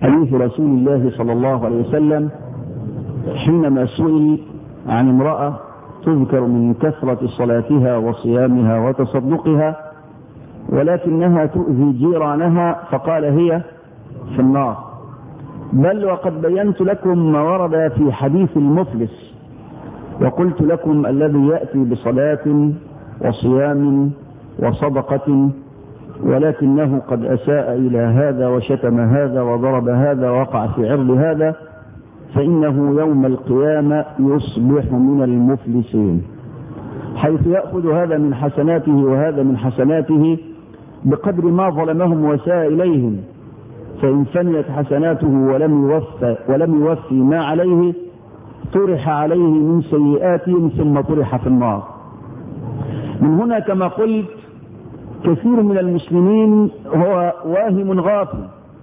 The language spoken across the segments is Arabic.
حديث رسول الله صلى الله عليه وسلم حينما سئل عن امرأة تذكر من كثرة صلاتها وصيامها وتصدقها ولكنها تؤذي جيرانها، فقال هي في النار. بل وقد بينت لكم ما ورد في حديث المفلس، وقلت لكم الذي يأتي بصلاة وصيام وصدقة ولكنه قد أساء إلى هذا وشتم هذا وضرب هذا ووقع في عرض هذا فإنه يوم القيامة يصبح من المفلسين، حيث يأخذ هذا من حسناته وهذا من حسناته بقدر ما ظلمهم وساء إليهم، فإن فنيت حسناته ولم يوفي ما عليه طرح عليه من سيئاتهم ثم طرح في النار. من هنا كما قلت كثير من المسلمين هو واهم غافل،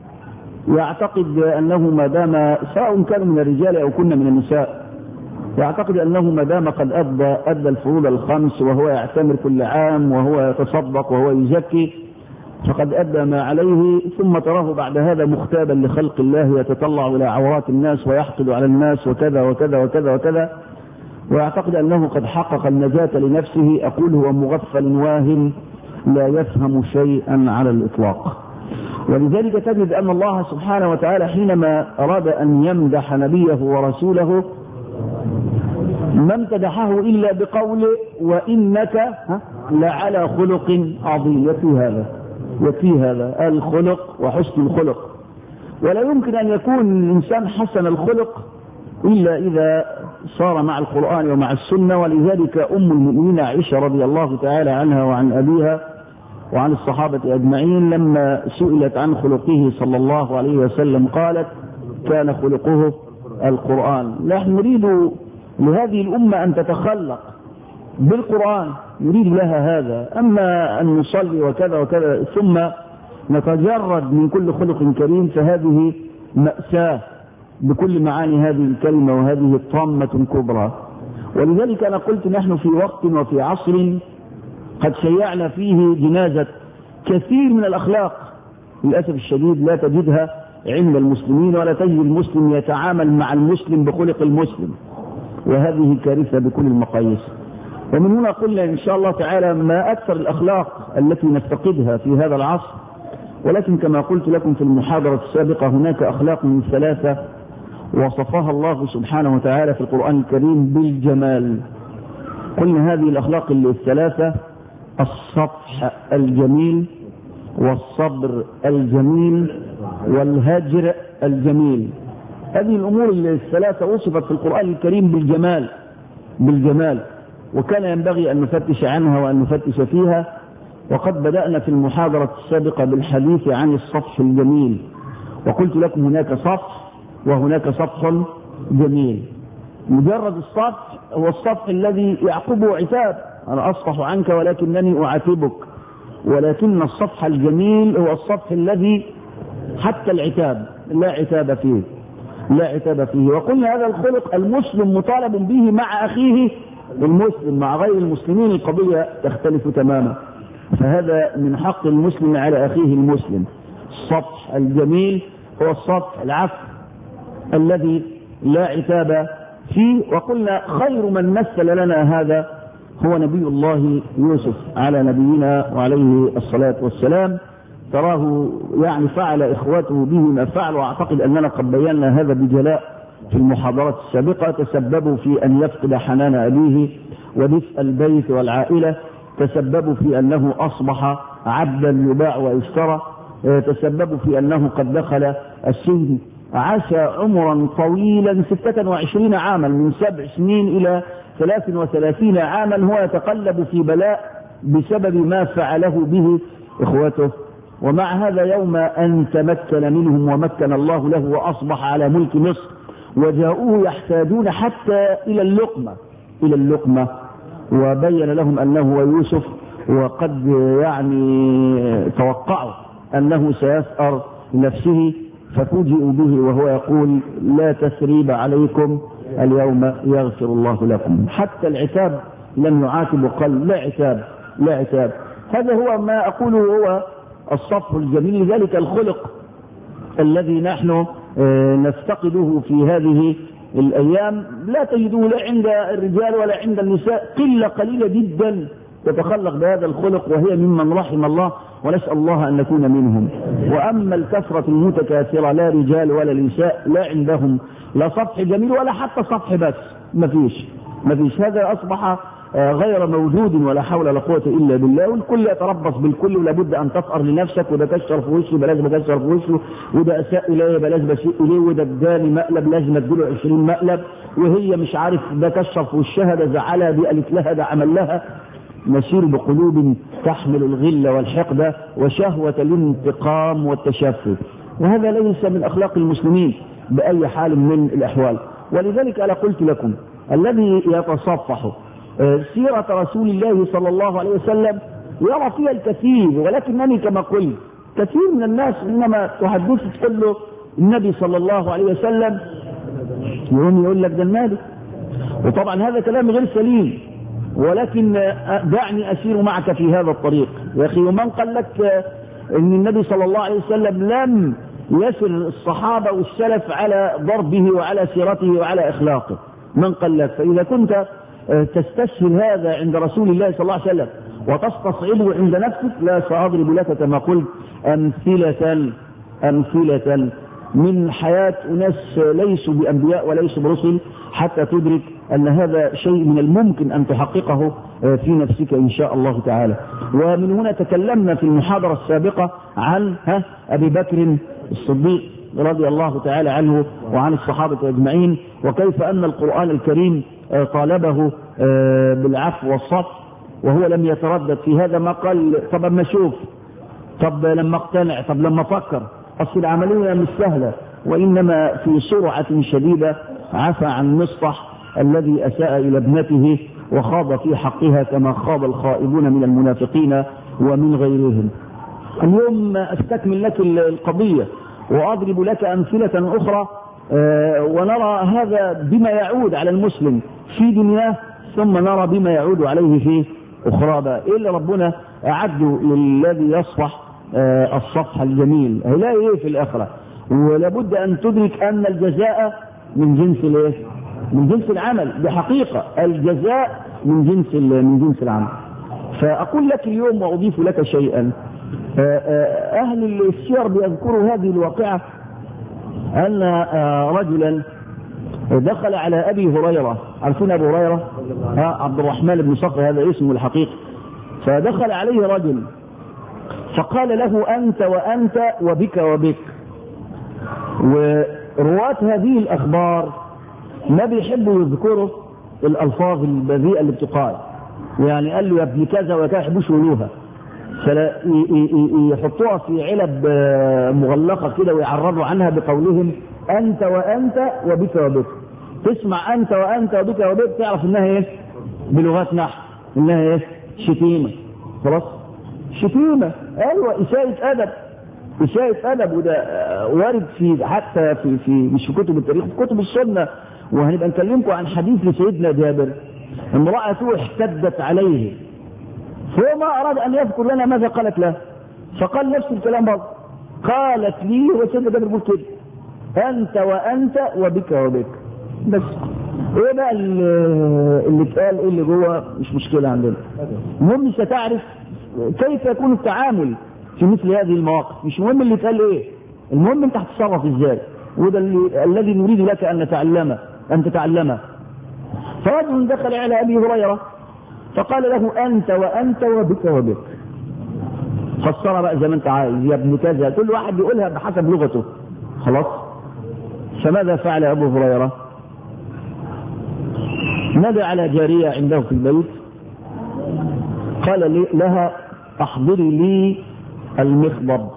يعتقد أنه ما دام سواء كانوا من الرجال أو كنا من النساء، يعتقد أنه ما دام قد أدى الفروض الخمس وهو يعتمر كل عام وهو يتصدق وهو يزكي فقد أدى ما عليه، ثم تراه بعد هذا مختابا لخلق الله يتطلع إلى عورات الناس ويحقد على الناس وكذا وكذا وكذا وكذا، ويعتقد أنه قد حقق النجاة لنفسه. أقول هو مغفل واهم لا يفهم شيئا على الإطلاق. ولذلك تجد أن الله سبحانه وتعالى حينما أراد أن يمدح نبيه ورسوله ما امتدحه إلا بقوله وإنك لعلى خلق عظيم. يكفي هذا الخلق وحسن الخلق، ولا يمكن أن يكون الإنسان حسن الخلق إلا إذا صار مع القرآن ومع السنة. ولذلك أم المؤمنين عائشة رضي الله تعالى عنها وعن أبيها وعن الصحابة أجمعين لما سئلت عن خلقه صلى الله عليه وسلم قالت كان خلقه القرآن. نحن نريد لهذه الأمة أن تتخلق بالقرآن، نريد لها هذا. أما أن نصلي وكذا وكذا ثم نتجرد من كل خلق كريم فهذه مأساة بكل معاني هذه الكلمة، وهذه الطامة الكبرى. ولذلك أنا قلت نحن في وقت وفي عصر قد شيعنا فيه جنازة كثير من الأخلاق للأسف الشديد لا تجدها عند المسلمين، ولا تجد المسلم يتعامل مع المسلم بخلق المسلم، وهذه كارثة بكل المقاييس. ومن هنا قلنا إن شاء الله تعالى ما أكثر الأخلاق التي نفتقدها في هذا العصر. ولكن كما قلت لكم في المحاضرة السابقة هناك أخلاق من ثلاثة وصفها الله سبحانه وتعالى في القرآن الكريم بالجمال. قلنا هذه الأخلاق الثلاثة: الصفح الجميل، والصبر الجميل، والهجر الجميل. هذه الأمور الثلاثة وصفت في القرآن الكريم بالجمال، وكان ينبغي أن نفتش عنها وأن نفتش فيها. وقد بدأنا في المحاضرة السابقة بالحديث عن الصفح الجميل، وقلت لكم هناك صفح وهناك صفح جميل. مجرد الصفح هو الصفح الذي يعقبه عتاب، أنا أصفح عنك ولكنني أعاتبك. ولكن الصفح الجميل هو الصفح الذي حتى العتاب لا عتاب فيه. وقلنا هذا الخلق المسلم مطالب به مع أخيه المسلم، مع غير المسلمين القضية تختلف تماما. فهذا من حق المسلم على أخيه المسلم. الصفح الجميل هو الصفح العفو الذي لا عتاب فيه. وقلنا خير من مثل لنا هذا هو نبي الله يوسف على نبينا وعليه الصلاة والسلام. تراه يعني فعل إخوته به ما فعل، وأعتقد أننا قد بينا هذا بجلاء في المحاضرات السابقة. تسببوا في أن يفقد حنان أبيه ودفء البيت والعائلة، تسببوا في أنه أصبح عبدا يباع ويشترى، تسببوا في أنه قد دخل السجن، عاش عمرا طويلا 26 عاما، من 7 سنين إلى 33 عاما هو يتقلب في بلاء بسبب ما فعله به إخوته. ومع هذا يوم أن تمكن منهم ومكن الله له وأصبح على ملك مصر، وجاءوه يحتاجون حتى إلى اللقمة، وبين لهم أنه هو يوسف، وقد يعني توقعوا أنه سيثأر نفسه، ففوجئوا به وهو يقول لا تثريب عليكم اليوم يغفر الله لكم. حتى العتاب لم يعاتب وقال لا عتاب. هذا هو ما أقوله هو الصفح الجميل. ذلك الخلق الذي نحن نفتقده في هذه الأيام لا تجده لا عند الرجال ولا عند النساء، قلة قليلة جدا تتخلق بهذا الخلق وهي ممن رحم الله، ونسأل الله أن نكون منهم. وأما الكثرة المتكاثرة لا رجال ولا نساء لا عندهم لا سطح جميل ولا حتى سطح بس، ما فيش، هذا أصبح غير موجود ولا حول ولا قوة إلا بالله، والكل يتربص بالكل، ولابد أن تفأر لنفسك، وده كشر في وشه بلاش بكشر في وشه، وده أساء إليه بلاش بسيء إليه، وده اداني مقلب لازم اديله 20 مقلب، وهي مش عارف ده كشر في وشها، ده زعلها، دي قالت لها، ده عمل لها. نسير بقلوب تحمل الغل والحقد وشهوة الانتقام والتشفي، وهذا ليس من أخلاق المسلمين بأي حال من الأحوال. ولذلك أنا قلت لكم الذي يتصفح سيرة رسول الله صلى الله عليه وسلم يرى فيها الكثير، ولكنني كما قلت كثير من الناس إنما تحدث تقول له النبي صلى الله عليه وسلم يوم يقول لك ده النبي، وطبعا هذا كلام غير سليم، ولكن دعني أسير معك في هذا الطريق يا أخي. ومن قال لك أن النبي صلى الله عليه وسلم لم يسر الصحابة والسلف على ضربه وعلى سيرته وعلى أخلاقه؟ من قال لك؟ فإذا كنت تستسهل هذا عند رسول الله صلى الله عليه وسلم وتستصعبه عند نفسك، لا سأضرب لك كما قلت أمثلة من حياة أناس ليسوا بأنبياء وليسوا برسل حتى تدرك أن هذا شيء من الممكن أن تحققه في نفسك إن شاء الله تعالى. ومن هنا تكلمنا في المحاضرة السابقة عن أبي بكر الصديق رضي الله تعالى عنه وعن الصحابة أجمعين، وكيف أن القرآن الكريم طالبه بالعفو والصفح وهو لم يتردد في هذا، ما قال طب اما اشوف، طب لما اقتنع، طب لما افكر، اصل العمليه مش سهله، وانما في سرعه شديده عفى عن مصطح الذي اساء الى ابنته وخاض في حقها كما خاض الخائبون من المنافقين ومن غيرهم. اليوم استكمل لك القضيه واضرب لك امثله اخرى، ونرى هذا بما يعود على المسلم في دنياه، ثم نرى بما يعود عليه في أخرى. إيه اللي ربنا أعده للذي يصفح الصفح الجميل؟ هيلاقي إيه في الآخرة؟ ولابد أن تدرك أن الجزاء من جنس العمل، بحقيقة الجزاء من جنس العمل. فأقول لك اليوم وأضيف لك شيئا، أهل السير بيذكروا هذه الواقعة أن رجلا دخل على أبي هريرة، عارفين أبو هريرة عبد الرحمن بن صخر هذا اسمه الحقيقي، فدخل عليه رجل فقال له أنت وأنت وبك وبك. ورواة هذه الأخبار ما بيحبوا يذكروا الألفاظ البذيئة اللي بتقال، يعني قال له يا ابن كذا وكذا، يحبوش يقولوها، فيحطوها في علب مغلقة كده ويعرضوا عنها بقولهم أنت وأنت وبك وبك. تسمع أنت وأنت وبك وبك تعرف إنها إيه؟ بلغات نحو إنها إيه؟ شتيمة. خلاص؟ شتيمة، أيوة، إساءة أدب، وده وارد في حتى في مش في كتب التاريخ، في كتب السنة. وهنبقى نكلمكم عن حديث لسيدنا جابر، امرأته احتدت عليه فهو ما أراد أن يذكر لنا ماذا قالت له، فقال نفس الكلام برضه، قالت لي، وسيدنا جابر يقول كده أنت وأنت وبك وبك. بس إيه بقى اللي اتقال، إيه اللي جوه مش مشكلة عندنا. المهم ستعرف كيف يكون التعامل في مثل هذه المواقف، مش مهم اللي اتقال إيه، المهم أنت هتتصرف إزاي، وده الذي نريد لك أن تتعلمه. فرجل دخل على أبي هريرة فقال له أنت وأنت وبك وبك. فسرها بقى زي ما أنت عايز، يا ابن كذا، كل واحد يقولها بحسب لغته. خلاص؟ فماذا فعل أبو هريرة؟ نادى على جارية عنده في البيت، قال لها احضري لي المخضب.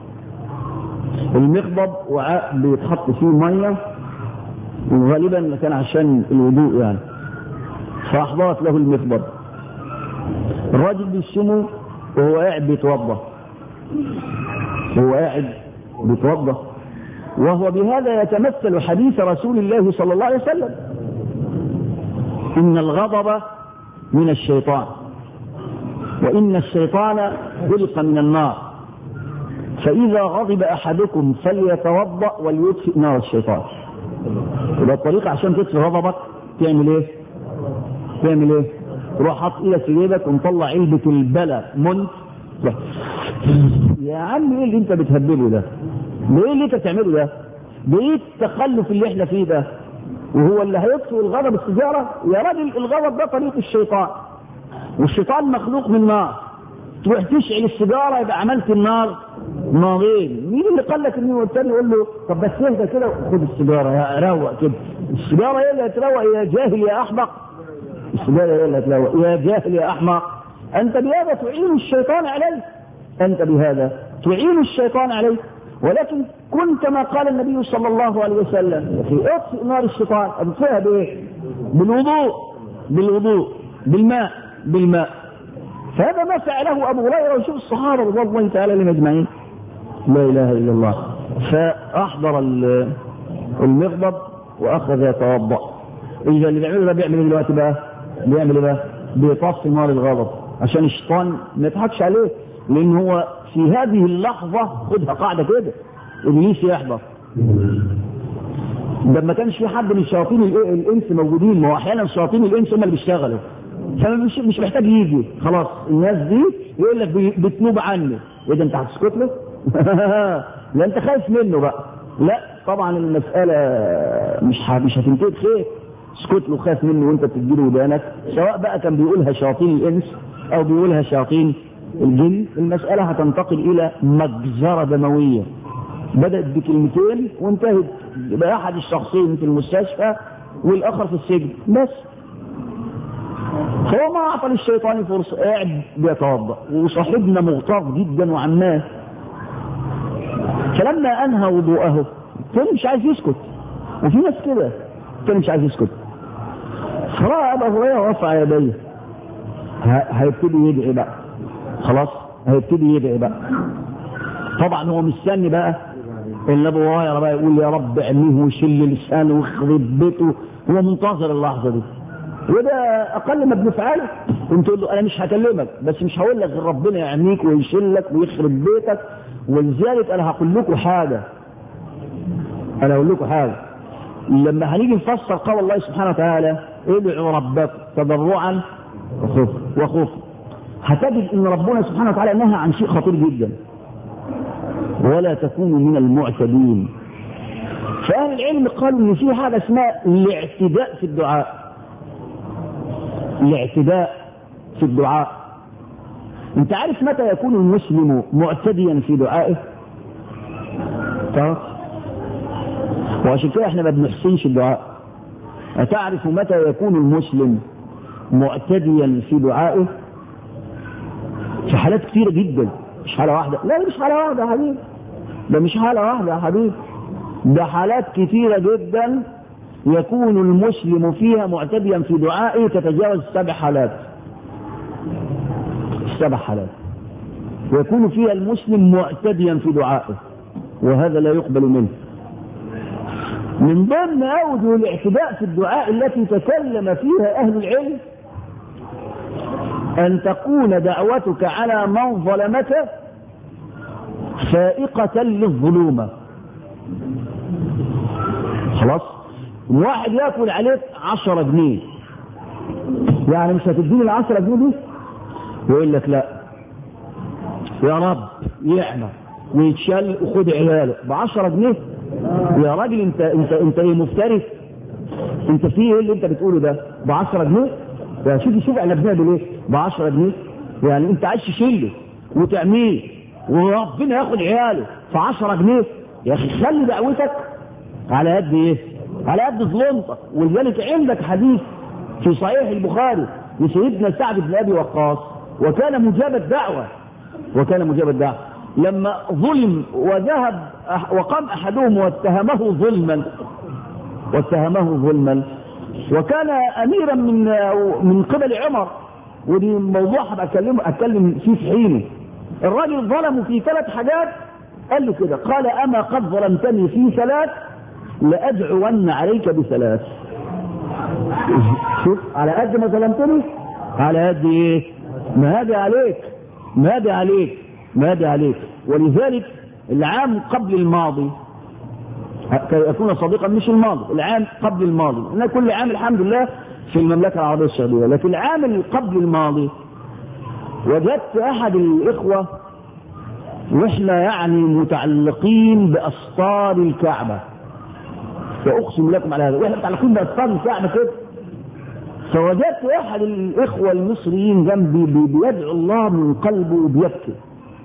المخضب وعاء بيتحط فيه ميه، وغالبا كان عشان الوضوء يعني، فاحضرت له المخضب. الراجل بيشمه وهو قاعد بيتوضا، وهو بهذا يتمثل حديث رسول الله صلى الله عليه وسلم، إن الغضب من الشيطان وإن الشيطان خلق من النار. فإذا غضب أحدكم فليتوضأ وليطفئ نار الشيطان. يبقى الطريقة عشان تطفي غضبك تعمل ايه؟ تروح حاط ايدك في جيبك ومطلع علبة البلا منت. يا عم ايه اللي انت بتهبله ده؟ بايه اللي انت بتعمله ده؟ بايه التخلف اللي احنا فيه ده؟ وهو اللي هيطفئ الغضب السيجارة؟ يا راجل الغضب ده طريق الشيطان، والشيطان مخلوق من نار. تروح تشعل السيجارة يبقى عملت النار نارين. مين اللي قال لك انه التاني يقول له طب بس اهدى كده خد السيجارة يا روق كده؟ السيجارة هي اللي هتروق يا جاهل يا احمق. السيجارة هي اللي هتروق يا جاهل يا احمق. انت بهذا تعين الشيطان عليك، انت بهذا تعين الشيطان عليك. ولكن كن كما قال النبي صلى الله عليه وسلم في اطفئ نار الشيطان. اطفئها بايه؟ بالوضوء بالماء. فهذا ما فعله ابو هريره وشوف الصحابه رضي الله تعالى عليهم اجمعين. لا اله الا الله. فاحضر المغضب واخذ يتوضا. اذا اللي بيعمله ده بيعمل ايه دلوقتي بقى؟ بيطفي نار الغضب عشان الشيطان ما يضحكش عليه، لان هو في هذه اللحظه خدها قاعده كده ابليس يحضر. ده ما كانش في حد من شياطين الانس موجودين، ما هو احيانا شياطين الانس هم اللي بيشتغلوا، فمش محتاج يجي خلاص. الناس دي يقول لك بتنوب عنه. ايه ده انت هتسكت له؟ لا انت خايف منه بقى. لا طبعا المساله مش هتنتهي بخير. اسكت له خايف منه وانت بتديله ودانك، سواء بقى كان بيقولها شياطين الانس او بيقولها شياطين الجن. المساله هتنتقل الى مجزره دمويه بدات بكلمتين وانتهت باحد الشخصين في المستشفى والاخر في السجن بس. هو ما اعطى للشيطان فرصه، قاعد بيتوضا وصاحبنا مغتاظ جدا وعماه. فلما انهى وضوءه كان مش عايز يسكت، وفي ناس كده كان مش عايز يسكت. فراى ابو هريره رفع يديه، هيبتدي يدعي بقى خلاص، هيبتدي يدعي بقى. طبعا هو مستني بقى ان ابو هريره بقى يقول يا رب اعميه وشل لسانه ويخرب بيته. هو منتظر اللحظه دي، وده اقل ما بنفعله. قلت له انا مش هكلمك، بس مش هقول لك غير ربنا يعميك ويشلك ويخرب بيتك. ولذلك انا هقول لكم حاجه، لما هنيجي نفسر قول الله سبحانه وتعالى ادعوا ربكم تضرعا وخوفا، هتجد ان ربنا سبحانه وتعالى نهى عن شيء خطير جدا: ولا تكونوا من المعتدين. فأهل العلم قالوا ان في حاجه اسمها الاعتداء في الدعاء. انت عارف متى يكون المسلم معتديا في دعائه؟ تعرف؟ وعشان كده احنا ما بنحسنش الدعاء. أتعرف متى يكون المسلم معتديا في دعائه؟ في حالات كثيرة جدا، مش حالة واحدة. لا مش حالة واحدة يا حبيبي، ده مش حالة واحدة يا حبيبي، ده حالات كثيرة جدا يكون المسلم فيها معتديا في دعائه تتجاوز 7 حالات. 7 حالات يكون فيها المسلم معتديا في دعائه، وهذا لا يقبل منه. من ضمن أوجه الاعتداء في الدعاء التي تكلم فيها أهل العلم أن تكون دعوتك على من ظلمك فائقة للظلومة. خلاص، واحد يأكل عليك 10 جنيه، يعني مش هتديني 10 جنيه دي؟ ويقول لك لا يا رب يعمى ويتشل وخد عياله ب10 جنيه. يا راجل انت ايه مفتري؟ انت فيه ايه اللي انت بتقوله ده؟ ب10 جنيه؟ يا شوف احنا بنعمل ايه ب10 جنيه؟ يعني انت عايز تشيله وتعميه وربنا ياخد عياله في 10 جنيه؟ يا اخي خلي دعوتك على قد ايه؟ على قد ظلمتك. ولذلك عندك حديث في صحيح البخاري لسيدنا سعد بن ابي وقاص، وكان مجاب الدعوه لما ظلم وذهب وقام احدهم واتهمه ظلما وكان اميرا من قبل عمر، ودي موضوع هبقى اتكلم فيه في حينه. الراجل ظلمه في 3 حاجات، قال له كده، قال اما قد ظلمتني في 3 لادعون عليك ب3. شوف، على قد ما ظلمتني على قد ايه؟ ما هذا عليك. ولذلك العام قبل الماضي كي يكون صادقا، مش الماضي، العام قبل الماضي. أنا كل عام الحمد لله في المملكة العربية السعودية، لكن العام اللي قبل الماضي وجدت أحد الإخوة وإحنا يعني متعلقين بأسطار الكعبة، وأقسم لكم على هذا، وإحنا متعلقين بأسطار الكعبة كده، فوجدت أحد الإخوة المصريين جنبي بيدعو الله من قلبه وبيبكي،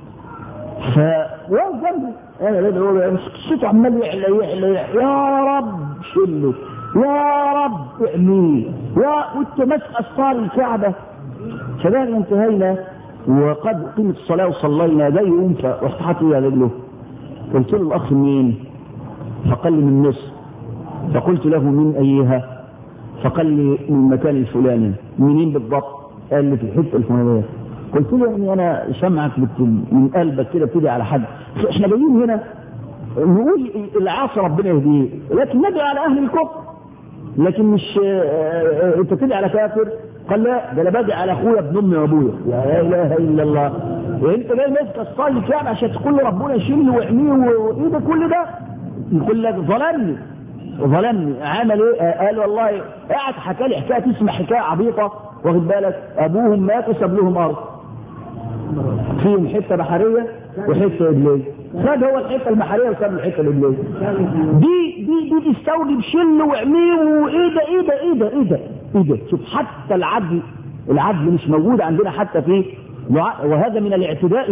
فوقف جنبي أنا بدعو صوته عمال يعلى يا رب شله، يا رب اعميه، وانت ماسك أسطار الكعبة. فبعد انتهينا وقد قيمت الصلاة وصلينا، جاي يقوم فرحت حاطط على رجله، قلت له الأخ مين؟ فقال لي من مصر. فقلت له من أيها؟ فقال لي من المكان الفلاني. منين بالضبط؟ قال لي في الحته الفلانيه. قلت له يعني انا سامعك من قلبك كده بتدعي على حد، احنا جايين هنا نقول العاصي ربنا يهديه، لكن ندعي على اهل الكفر، لكن مش انت تدعي على كافر. قال لا، ده انا بدعي على اخويا ابن امي وابويا. لا اله الا الله، انت جاي ماسك الصلي كده عشان تقول لي ربنا يشيله ويحميه وايه ده كل ده؟ يقول لك ظلمني. عمل ايه؟ قال والله قاعد حكى لي حكايه تسمع حكايه عبيطه، واخد بالك؟ ابوهم مات وساب لهم ارض فيهم حته بحريه وحته رجليه، خد هو الحته البحريه وساب له الحته الرجليه. دي تستوجب شله وعميه وايه ده. شوف حتى العدل مش موجود عندنا حتى في دعاء، وهذا من الاعتداء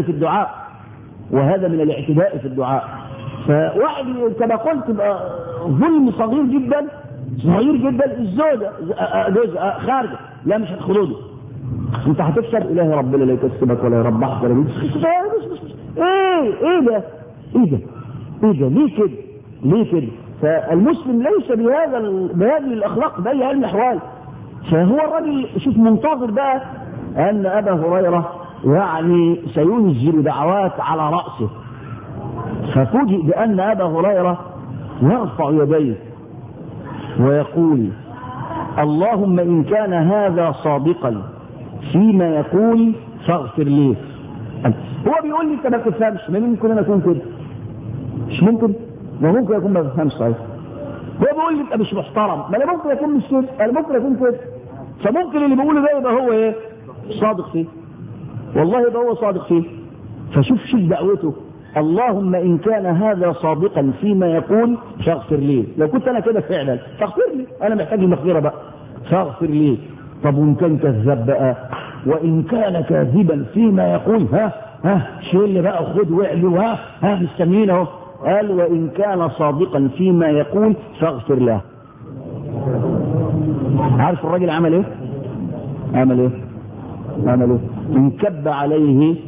في الدعاء. فواحد كما قلت بقى ظلم صغير جدا، الزوجة جزء خارجة، لا مش هتخرجه، انت هتكسب الهي ربنا لا يكسبك ولا يربحك ولا ايه ده ليه كده. فالمسلم ليس بهذه الاخلاق باي الاحوال. فهو الراجل شوف منتظر بقى ان ابا هريره يعني سينزل دعوات على راسه، ففوجئ بأن أبا هريرة يرفع يديه ويقول اللهم إن كان هذا صادقا فيما يقول فاغفر لي. هو بيقول لي انت ما تفهمش، ما ممكن انا اكون كده، مش ممكن، ما ممكن اكون ما بفهمش صحيح. هو بيقول لي انت مش محترم، ما انا ممكن اكون مش كده، انا ممكن اكون كده، فممكن اللي بيقوله ده يبقى هو ايه؟ صادق فيه، والله يبقى هو صادق فيه. فشوف دعوته، اللهم إن كان هذا صادقا فيما يقول فاغفر لي. لو كنت أنا كده فعلا فاغفر لي، أنا محتاج المغفرة بقى، فاغفر لي. طب وإن كان كذاب بقى، وإن كان كاذبا فيما يقول شيل بقى خد واعلي مستنيين اهو. قال وإن كان صادقا فيما يقول فاغفر له. عارف الراجل عمل ايه؟ انكب عليه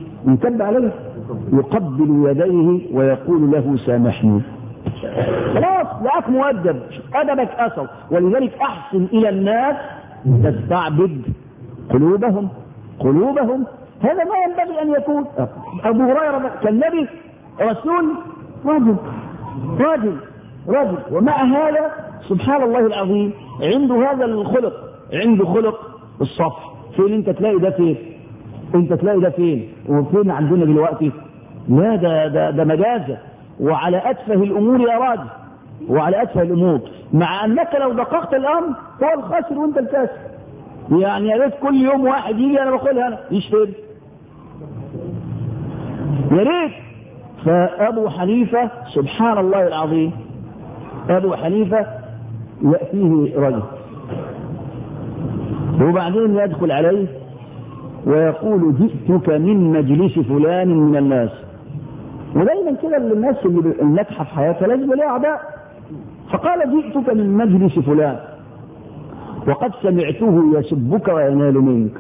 يقبل يديه ويقول له سامحني. خلاص لقاك مؤدب، أدبك أثر. ولذلك أحسن إلى الناس تستعبد قلوبهم. هذا ما ينبغي أن يكون. أبو هريرة كان نبي رسول راجل، ومع هذا سبحان الله العظيم عنده هذا الخلق، عنده خلق الصفح. فين انت تلاقي ده فين؟ وفين عندنا دلوقتي؟ لا ده مجازة، وعلى أتفه الأمور يا راجل، وعلى أتفه الأمور، مع أنك لو دققت الأمر هو الخاسر وأنت الكاسر. يعني يا ريت كل يوم واحد يجي أنا بقولها أنا يشتري، يا ريت. فأبو حنيفة سبحان الله العظيم، أبو حنيفة يأتيه رجل وبعدين يدخل عليه ويقول جئتك من مجلس فلان من الناس. ودايما كده الناس اللي الناجحه في حياتها لازم لها اعداء. فقال جئتك من مجلس فلان وقد سمعته يسبك وينال منك.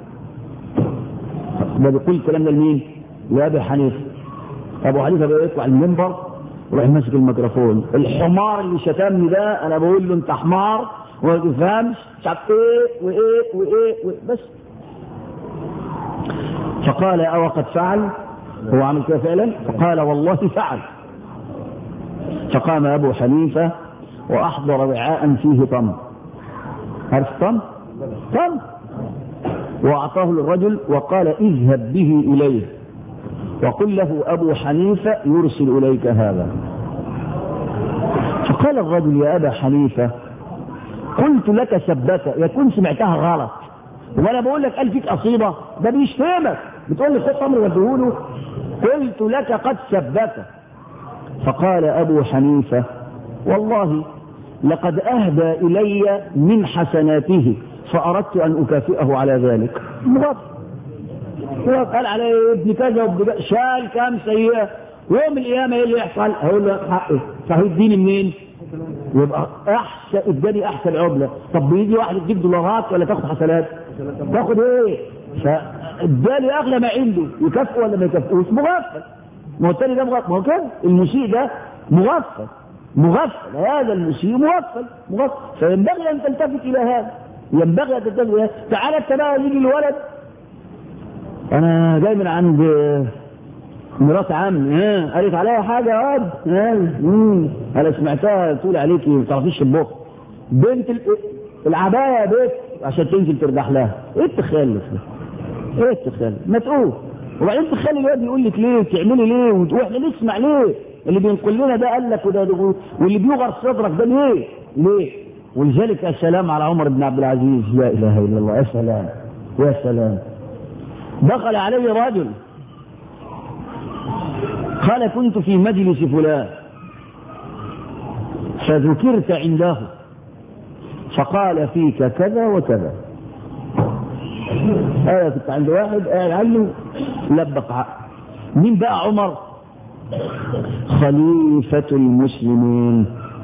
ده بيقول الكلام ده لمين؟ لأبي حنيفة. أبو حنيفة بقى يطلع المنبر وراح ماسك الميكروفون، الحمار اللي شتمني ده انا بقول له انت حمار وما تفهمش مش عارف ايه وايه بس. فقال أو قد فعل، هو عمل كده فعلا؟ فقال والله فعل. فقام أبو حنيفة وأحضر وعاء فيه تمر، عارف تمر؟ وأعطاه للرجل وقال اذهب به إليه وقل له أبو حنيفة يرسل إليك هذا. فقال الرجل يا أبا حنيفة قلت لك سبك، يكون سمعتها غلط وأنا بقول لك قال فيك قصيدة، ده بيشتمك بتقول لي خد تمر وديهوله. قلت لك قد سبك. فقال أبو حنيفة والله لقد أهدى إلي من حسناته فأردت أن أكافئه على ذلك. قال عليه ابن كذا وابن كذا شال كام سيئة، يوم القيامة ايه اللي يحصل؟ هقول له حقه صحيح اديني منين؟ يبقى احسن اداني احسن عملة. طب بيجي واحد يديك دولارات ولا تاخد حسنات؟ تاخد ايه؟ فاداني اغلى ما عنده، يكافئه ولا ما يكافئوش؟ مغفل. ما هو التاني ده مغفل، ما هو كده المسيء ده مغفل هذا المسيء مغفل. فينبغي ان تلتفت الى هذا، ينبغي ان تلتفت الى هذا. تعالى انت بقى يجي الولد انا جاي من عند مرات عمي قالت عليا حاجه يا واد انا سمعتها تقول عليكي ما تعرفيش البخ بنت العبايه يا بيت عشان تنزل ترجح لها. ايه التخلف ده؟ ايه التخلف؟ ما تقول. وبعدين تخلي الواد يقول لك ليه تعملي ليه واحنا نسمع ليه؟ اللي بينقل لنا ده قال لك وده واللي بيغر صدرك ده ليه؟ ولذلك السلام على عمر بن عبد العزيز. لا اله الا الله. يا سلام. دخل عليه رجل قال كنت في مجلس فلان فذكرت عنده فقال فيك كذا وكذا. انا كنت عند واحد قاعد عنه لبق حق. مين بقى عمر؟ خليفة المسلمين.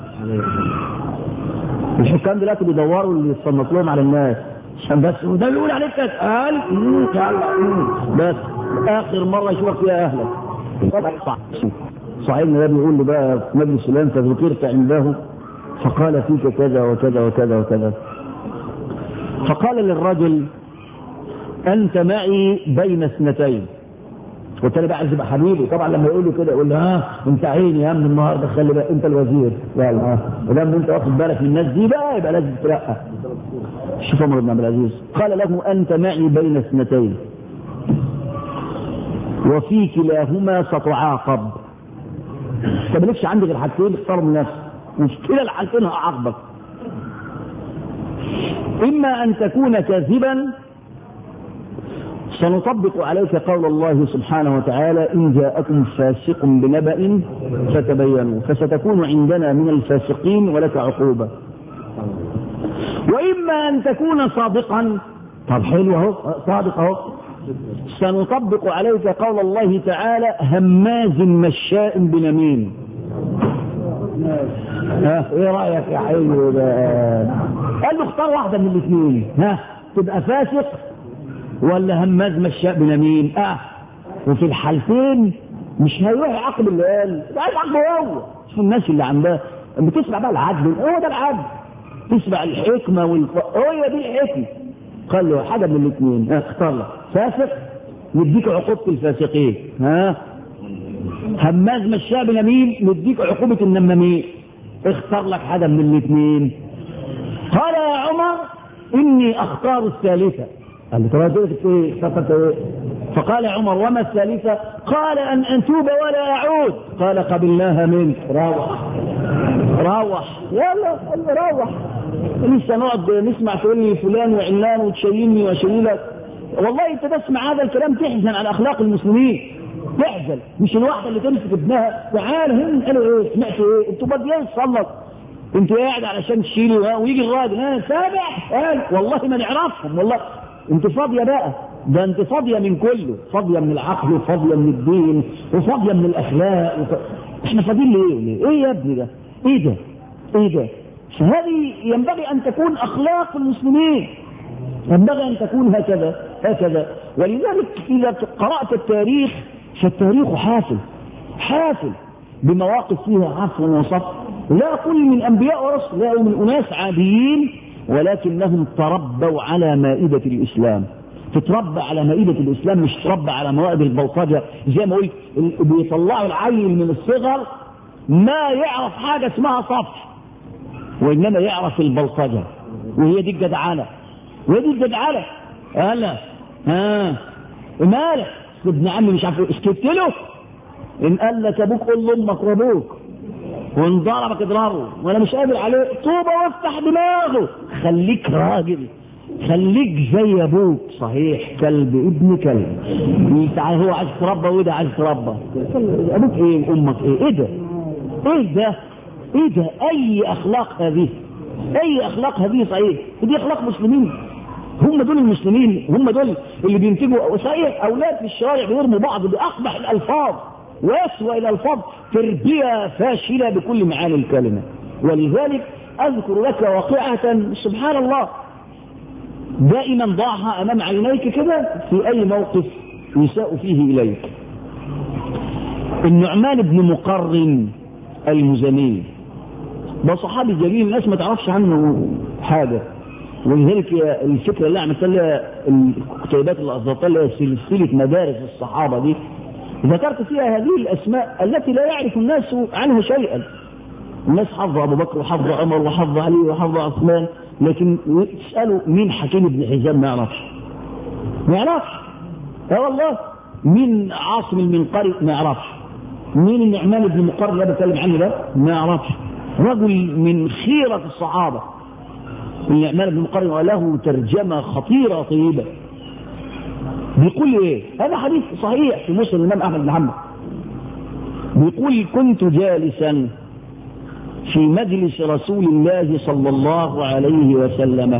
الحكام دلوقتي بيدوروا اللي يتصنف لهم على الناس عشان بس وده بيقول عليك قال بس اخر مره يشوفك فيها اهلك. صاحبنا ده بيقول له بقى في مجلس فلان فذكرت عنده فقال فيك كذا وكذا وكذا وكذا. فقال للرجل انت معي بين اثنتين. قلت له بقى عايز يبقى حبيبي. طبعا لما يقول له كده يقول له انت عيني يا من النهارده خلي بقى انت الوزير. لا ولما انت واخد بالك من الناس دي بقى يبقى لازم تترقى. شوف عمر بن عبد العزيز قال له انت معي بين اثنتين وفي كلاهما ستعاقب. انت مالكش عندك الحاجتين اختار من نفسك، مش كلا الحاجتين هعاقبك. اما ان تكون كاذبا سنطبق عليك قول الله سبحانه وتعالى إن جاءكم فاسق بنبأ فتبينوا فستكون عندنا من الفاسقين ولك عقوبة. وإما أن تكون صادقا. طب حلو اهو صادق اهو. سنطبق عليك قول الله تعالى هماز مشاء بنميم. ايه رأيك يا حلو ده؟ قال له اختار واحدة من الاثنين تبقى فاسق ولا هماز مشاء بنميم. وفي الحالتين مش هيروح يعاقب اللي قال، يعاقبه هو. شوف الناس اللي عندها بتسمع بقى العدل، هو ده العدل. تسمع الحكمه هو دي الحكمه. قال له حاجه من الاثنين اختار لك فاسق نديك عقوبه الفاسقين، هماز مشاء بنميم نديك عقوبه النمامين. اختار لك حاجه من الاثنين. قال يا عمر اني اختار الثالثه. قال له ترى ايه اخترت ايه؟ فقال عمر وما الثالثه؟ قال ان اتوب ولا اعود. قال قبلناها منك. روح يلا روح. لسه نقعد نسمع تقول لي فلان وعلان وتشيلني واشيلك. والله انت تسمع هذا الكلام تحزن على اخلاق المسلمين، تحزن. مش الواحده اللي تمسك ابنها تعال هم قالوا ايه سمعتوا ايه انتوا بديين تصلوا انتوا قاعد علشان تشيلوا ويجي الراجل سامع قال والله ما نعرفهم والله. انت فاضيه بقى، ده انت فاضيه من كله، فاضيه من العقل وفاضيه من الدين وفاضيه من الاخلاق احنا فاضيين ليه؟ ايه يا ابني ده؟ ايه ده؟ فهذه ينبغي ان تكون اخلاق المسلمين، ينبغي ان تكون هكذا. ولذلك اذا قرات التاريخ فالتاريخ حافل بمواقف فيها عفو وصفح. لا كل من انبياء ورسل، لا من اناس عاديين ولكنهم تربوا على مائدة الإسلام. تتربى على مائدة الإسلام، مش تربى على موائد البلطجة. زي ما قلت بيطلعوا العيل من الصغر ما يعرف حاجة اسمها صفح، وإنما يعرف البلطجة، وهي دي الجدعانة. هلا مالك اصل ابن عمي مش عارف اسكت له. ان قال لك ابوك قول لامك وابوك، وان ضربك اضربه، وانا مش قادر عليه طوبه وافتح دماغه. خليك راجل، خليك زي ابوك. صحيح كلب ابن كلب، تعال هو عايز تربى وده عايز تربى. ابوك ايه وامك ايه؟ ايه ده؟ ايه ده؟ ايه ده؟ اي اخلاق هذه؟ اي اخلاق هذه؟ صحيح دي اخلاق مسلمين؟ هم دول المسلمين؟ هم دول اللي بينتجوا؟ صحيح اولاد في الشوارع بيرموا بعض باقبح الالفاظ واسوأ الالفاظ، تربيه فاشله بكل معاني الكلمه. ولذلك اذكر لك واقعه سبحان الله دائما ضعها امام عينيك كده في اي موقف يساء فيه اليك. النعمان بن مقرن المزني ده صحابي جليل، الناس ما تعرفش عنه حاجه. ولذلك الفكره اللي عملت لها الكتيبات اللي اصدرتها لها سلسله مدارس الصحابه دي، ذكرت فيها هذه الاسماء التي لا يعرف الناس عنها شيئا. الناس حفظ ابو بكر وحفظ عمر وحفظ علي وحفظ عثمان، لكن تسالوا مين حكيم بن حزام ما يعرفش. ما يعرفش. والله مين عاصم المنقري ما يعرفش. مين النعمان بن مقرن اللي بتكلم عنه ده ما يعرفش. رجل من خيره الصحابه النعمان بن مقرن، وله ترجمه خطيره طيبه. بيقول ايه؟ هذا حديث صحيح في مسلم الامام احمد بن حنبل. بيقول كنت جالسا في مجلس رسول الله صلى الله عليه وسلم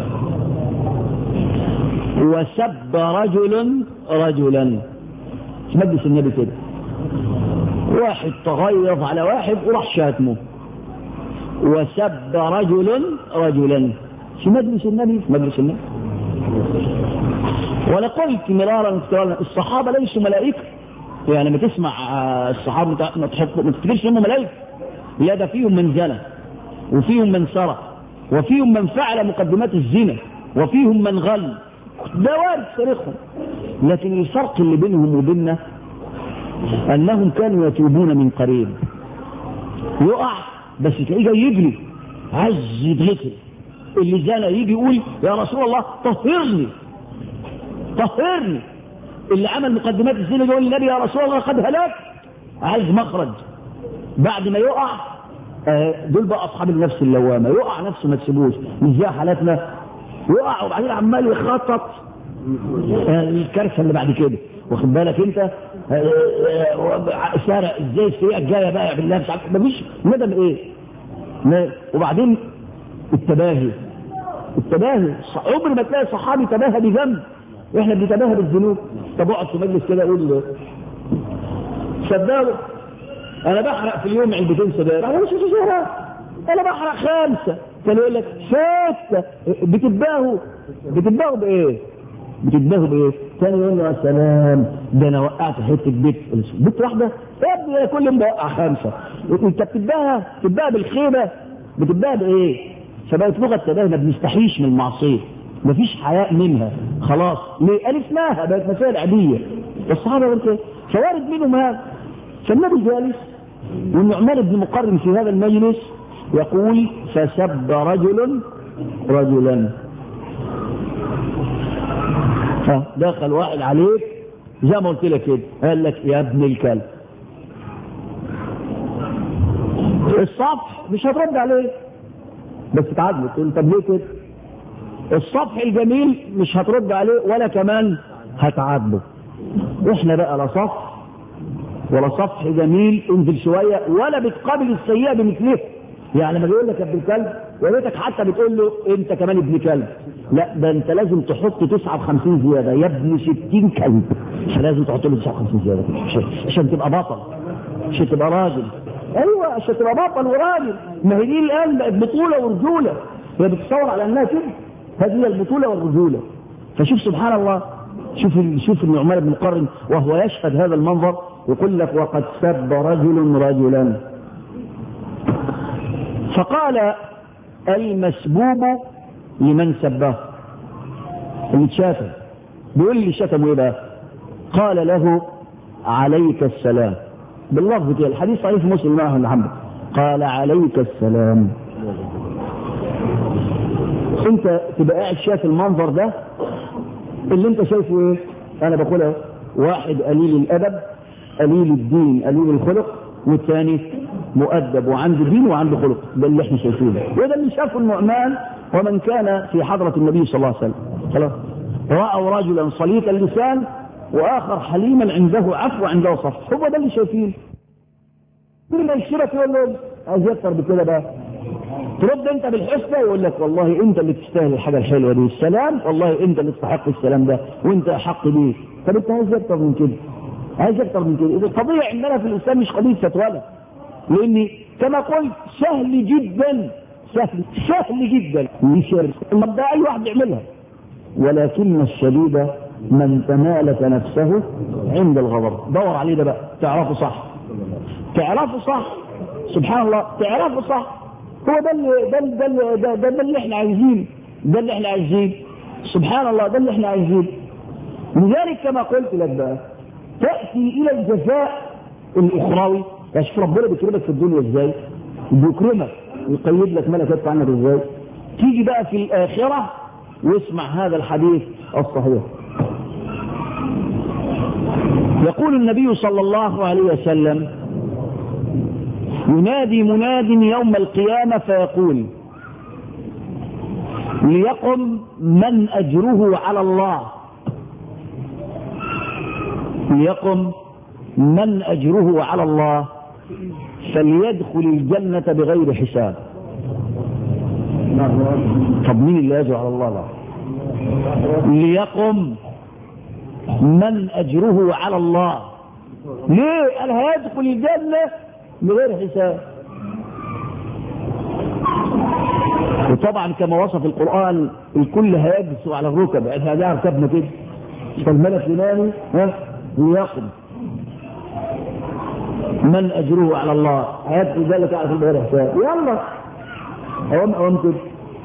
وسب رجل رجلا في مجلس النبي كده، واحد تغيظ على واحد وراح شاتمه، وسب رجل رجلا في مجلس النبي. في مجلس النبي. ولا قلت مرارا الصحابه ليسوا ملائكه، يعني ما تسمع الصحابه ما تفتكرش انهم ملائكه. لا، ده فيهم من زنى، وفيهم من سرق، وفيهم من فعل مقدمات الزنا، وفيهم من غل، ده وارد تاريخهم. لكن الفرق اللي بينهم وبيننا انهم كانوا يتوبون من قريب. يقع بس تلاقيه جاي يجري عايز يتغسل. اللي زنى يجي يقول يا رسول الله طهرني طهرني. اللي عمل مقدمات الزنا يقول للنبي يا رسول الله قد هلكت، عايز مخرج. بعد ما يقع دول بقى اصحاب النفس اللوامه، يقع نفسه ما تسيبوش. مش زي حالاتنا يقع وبعدين عمال يخطط الكارثه اللي بعد كده. واخد بالك انت؟ سارع ازاي السرقه الجايه بقى بالله مش عارف مفيش ندم ايه. وبعدين التباهي عمر ما تلاقي صحابي تباهى بذنب، احنا بنتباهى بالذنوب. طب اقعد في مجلس كده اقول صدقوا انا بحرق في اليوم علبتين سجاير. انا مش سجاير، انا بحرق 5. كان يقول لك 6. بتتباهوا بايه؟ كان يقول له يا سلام ده انا وقعت حته بيت واحده يا ابني، كل يوم بوقع 5. انت بتتباهى بالخيبه، بتتباهى بايه؟ فبقت لغه التباهي ما بنستحيش من المعصيه، مفيش حياء منها خلاص. ليه؟ قال اسمها بقت مسائل عاديه. الصحابه قالوا فوارد منهم هذا. فالنبي جالس والنعمان بن مقرن في هذا المجلس يقول فسب رجل رجلا. فدخل واحد عليك زي ما قلت لك كده، قال لك يا ابن الكلب. الصفح مش هترد عليه بس تعادله، تقول طب ليه كده؟ الصفح الجميل مش هترد عليه ولا كمان هتعادله. احنا بقى لا صفح ولا صفح جميل انزل شويه، ولا بتقابل السيئه بمثله. يعني لما بيقول لك يا ابن الكلب يا ريتك حتى بتقول له انت كمان ابن كلب، لا ده انت لازم تحط 59 زياده، يا ابن 60 كلب. فلازم تحط له 59 زياده عشان تبقى بطل، عشان تبقى راجل. ايوه عشان تبقى بطل وراجل. ما هي دي الان بقت بطوله ورجوله، هي بتصور على انها كده. هذه هي البطوله والرجوله. فشوف سبحان الله، شوف النعمان بن مقرن وهو يشهد هذا المنظر يقول لك وقد سب رجل رجلا. فقال المسبوب لمن سبه، اللي شاتم بيقول لي شتمه ايه بقى؟ قال له عليك السلام. باللفظ كده، الحديث صحيح في مسلم الامام محمد. قال عليك السلام. انت تبقى قاعد شايف المنظر ده اللي انت شايفه ايه؟ انا بقولها واحد قليل الأدب قليل الدين قليل الخلق، والثاني مؤدب وعنده دين وعنده خلق. ده اللي احنا شايفينه، وده اللي شافه النعمان ومن كان في حضرة النبي صلى الله عليه وسلم. خلاص، رأوا رجلا صليط اللسان وآخر حليما عنده عفو عنده صف. هو ده اللي شايفينه. كل ما يشترك يقول له عايز اكتر بكده بقى، ترد انت بالحسنى يقول لك والله انت اللي تستاهل الحاجه الحلوه دي، السلام والله انت اللي تستحق السلام ده وانت احق بيه. طب انت عايز اكتر من كده، عايز اكتر من كده. اذا القضيه عندنا في الاسلام مش قضيه فتوى، لان كما قلت سهل جدا سهل جدا طب ده اي واحد يعملها، ولكن الشديد من تمالك نفسه عند الغضب. دور عليه ده بقى تعرفه صح، تعرفه صح، سبحان الله تعرفه صح. هو ده اللي احنا عايزينه، ده اللي احنا عايزينه، سبحان الله ده اللي احنا عايزينه. لذلك كما قلت لك بقى تأتي إلى الجزاء الأخروي. شوف ربنا بيكرمك في الدنيا ازاي، بيكرمك ويقيد لك ملكات عنك ازاي. تيجي بقى في الآخرة واسمع هذا الحديث الصحيح. يقول النبي صلى الله عليه وسلم: ينادي مناد يوم القيامة فيقول: ليقم من أجره على الله، ليقم من أجره على الله فليدخل الجنة بغير حساب. طب مين اللي يجر على الله؟ لا، ليقم من أجره على الله. ليه؟ قال هيدخل الجنة بغير حساب. وطبعا كما وصف القرآن الكل هيجلس على الركب، هذا ركبنا كده فالملك ينامي ليقم من أجره على الله هيدخل ذلك على بغير حساب. يلا أوام كده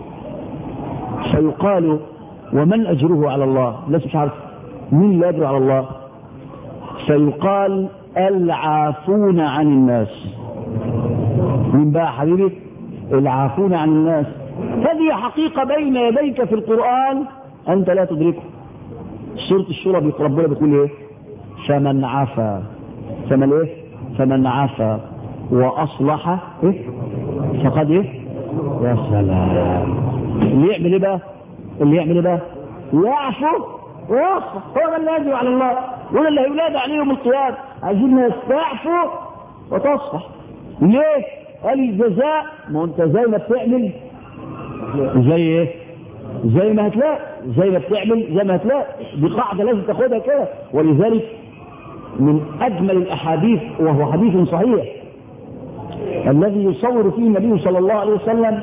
فيقال: ومن أجره على الله؟ لسه مش عارف مين اللي أجره على الله. فيقال: العافون عن الناس. مين بقى حبيبي؟ العافون عن الناس. هذه حقيقة بين يديك في القرآن أنت لا تدركه. سورة الشورى ربنا بيقول إيه؟ فمن عفا، فمن إيه؟ فمن عفا وأصلح إيه؟ فقد إيه؟ يا سلام. اللي يعمل إيه بقى؟ اللي يعمل إيه بقى؟ يعفو ويصفح. هو ده اللي يجب على الله، وده اللي هيولاد عليهم القيامة. عايزين الناس تعفو وتصفح. ليه؟ قال الجزاء ما انت زي ما بتعمل زي ايه؟ زي ما هتلاقي، زي ما بتعمل زي ما هتلاقي. دي قاعدة لازم تاخدها كده. ولذلك من اجمل الاحاديث وهو حديث صحيح الذي يصور فيه النبي صلى الله عليه وسلم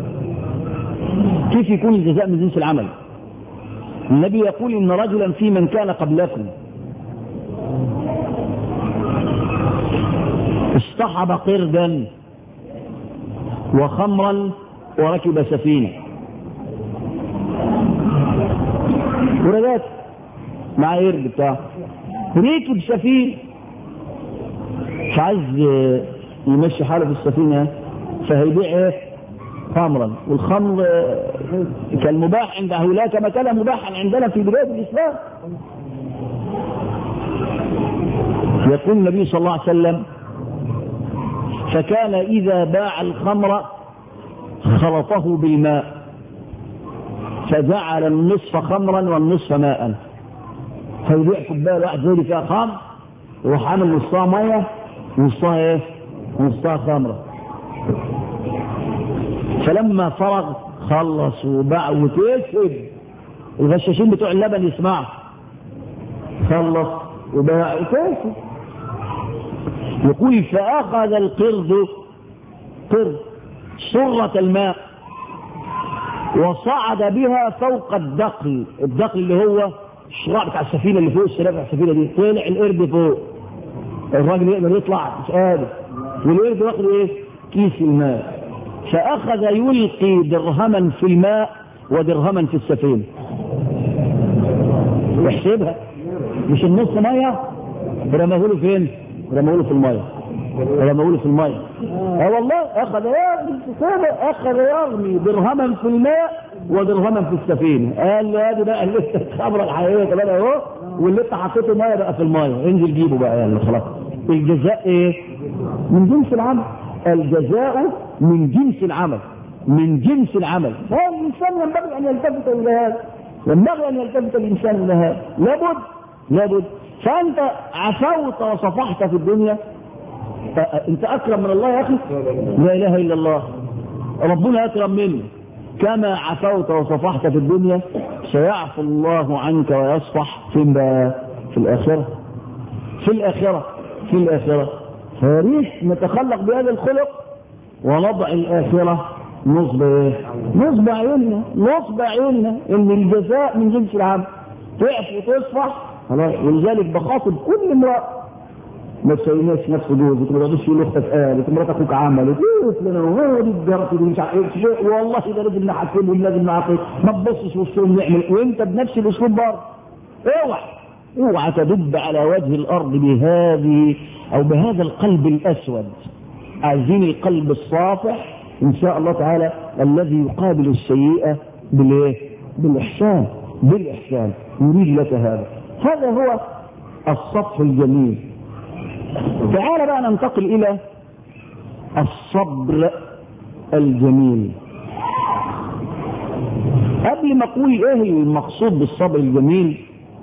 كيف يكون الجزاء من جنس العمل. النبي يقول: ان رجلا في من كان قبلكم اصطحب قردا وخمرا وركب سفينة، ورجات مع قرد بتاعه، ركب سفينة مش عايز يمشي حاله في السفينة، فهيبيع ايه؟ خمرا. والخمر كان مباح عند هؤلاء كما كان مباحا عندنا في بداية الإسلام. يقول النبي صلى الله عليه وسلم: فكان إذا باع الخمر خلطه بالماء فجعل النصف خمرا والنصف ماء. فيبيع كوبايه واحد زي فيها خمر وراح عامل نصها ميه ونصها ايه؟ ونصها خمره. فلما فرغ خلص وباع وكسب. الغشاشين بتوع اللبن يسمعوا، خلص وباع وكسب. يقول: فأخذ القرد قرد سرة الماء وصعد بها فوق الدقل. الدقل اللي هو الشراع بتاع السفينة اللي فوق، السلاح بتاع السفينة دي. طلع القرد فوق، الراجل يقدر يطلع مش قادر، والقرد واخد ايه؟ كيس الماء. فأخذ يلقي درهما في الماء ودرهما في السفينة. يحسبها مش النص مية، رماه له فين؟ رماه له في المية، رماه له في المية. والله أخذ يرمي درهما في الماء ودرهما في السفينة. قال له هذه بقى اللي انت الخبرة الحقيقية كمان اهو، واللي انت حطيته مية بقى في المية، انزل جيبه بقى يلا خلاص. الجزاء ايه؟ من جنس العمل. الجزاء من جنس العمل، من جنس العمل. فالإنسان ينبغي أن يلتفت إلى هذا، ينبغي أن يلتفت الإنسان إلى هذا، لابد. فأنت عفوت وصفحت في الدنيا، أنت أكرم من الله يا أخي؟ لا إله إلا الله، ربنا أكرم منه. كما عفوت وصفحت في الدنيا سيعفو الله عنك ويصفح فين بقى؟ في الآخرة. في الآخرة. فياريت نتخلق بهذا الخلق ونضع الآخرة نصب عيوننا ان الجزاء من جنس العمل. تعفو وتصفح خلاص. ولذلك بخاطب كل امرأة ما تسويناش نفس جوزك، ما تقعدوش تقول اختك قالت، مرات اخوك عملت مش عارف والله ده لازم نحاسبهم، لازم نعاقب، ما تبصش وسطهم نعمل، وانت بنفس الاسلوب برضه. اوعى تدب على وجه الارض بهذه او بهذا القلب الاسود. عايزين القلب الصافح ان شاء الله تعالى الذي يقابل السيئة بالاحسان. يريد لك هذا هو الصفح الجميل. تعال بقى ننتقل الى الصبر الجميل. قبل ما اقول ايه المقصود بالصبر الجميل،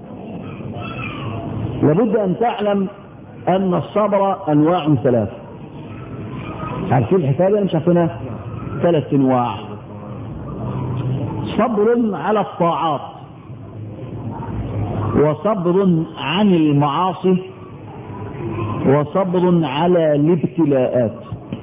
لابد ان تعلم ان الصبر انواع 3. عارفين الحكايه ولا مش عارفينها؟ 3 انواع. صبر على الطاعات، وصبر عن المعاصي، وصبر على الابتلاءات.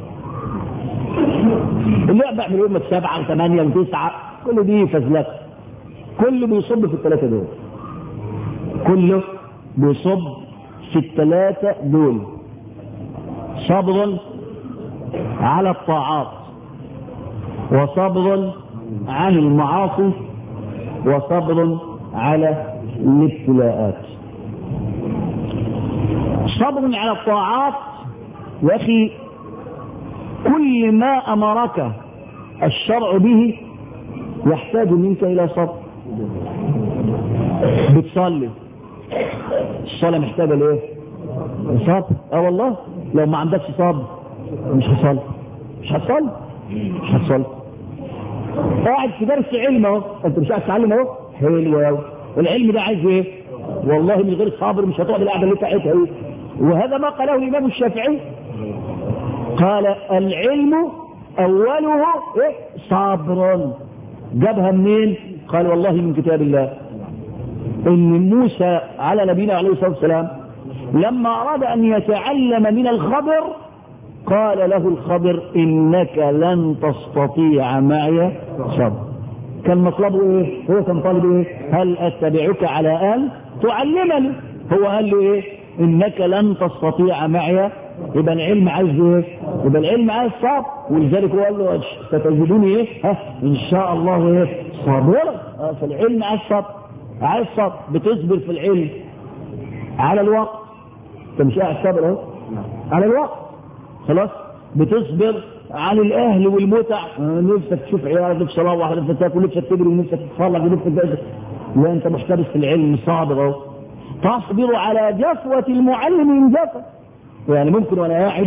اللي بيعمل يوم 7 و8 و9 كل دي فزلات، كله بيصب في ال3 دول، كله بيصب في ال3 دول. صبر على الطاعات، وصبر عن المعاصي، وصبر على الابتلاءات. صبر على الطاعات يا أخي، كل ما أمرك الشرع به يحتاج منك إلى صبر. بتصلي، الصلاة محتاجة لإيه؟ صبر. والله لو ما عندكش صبر مش هتصلي. قاعد في درس علم اهو، انت مش قاعد تتعلم اهو، حلو قوي. العلم ده عايز ايه؟ والله من غير صبر مش هتقعد القعده اللي بتاعتها ايه. وهذا ما قاله الامام الشافعي، قال العلم اوله ايه؟ صبر. جابها منين؟ قال والله من كتاب الله. ان موسى على نبينا عليه الصلاه والسلام لما اراد ان يتعلم من الخضر قال له الخضر انك لن تستطيع معي صبر. كان مطلبه ايه؟ هو كان طالب ايه؟ هل اتبعك على ان تعلمني؟ هو قال له ايه؟ انك لن تستطيع معي. يبقى العلم عايز ايه؟ يبقى العلم عايز صبر. ولذلك هو قال له ستجدوني ايه؟ ان شاء الله ايه؟ صابر. فالعلم عايز صبر. بتصبر في العلم على الوقت، انت مش قاعد صبر اهو على الوقت خلاص. بتصبر عن الاهل والمتع، نفسك تشوف عيالك، نفسك تروح، نفسك تاكل، نفسك تجري، نفسك تتفرج، نفسك لا انت محتبس في العلم صابر اهو. تصبر على جفوة المعلم ان جفا. يعني ممكن وانا قاعد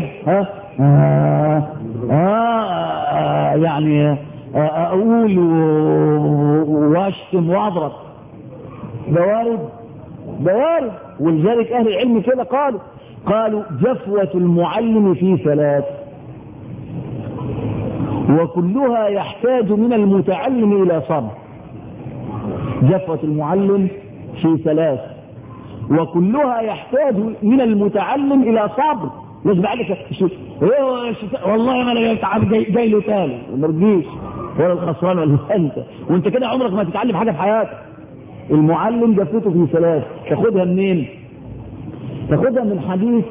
يعني اقول واشتم واضرب، ده وارد. ولذلك اهل العلم كده قالوا جفوة المعلم في 3، وكلها يحتاج من المتعلم الى صبر. جفوة المعلم في 3 وكلها يحتاج من المتعلم الى صبر. لازم عليك والله ما انا جاي له تاني ما تجيش، ولا الخسران ولا انت، وانت كده عمرك ما تتعلم حاجه في حياتك. المعلم جفته في 3. تاخدها منين؟ تاخدها من حديث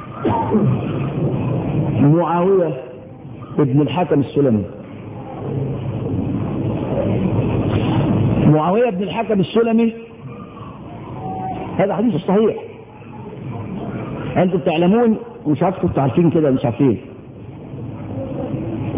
معاوية ابن الحكم السلمي. معاوية ابن الحكم السلمي هذا حديث صحيح. انتم تعلمون، مش عارف كنتوا عارفين كده مش عارفين،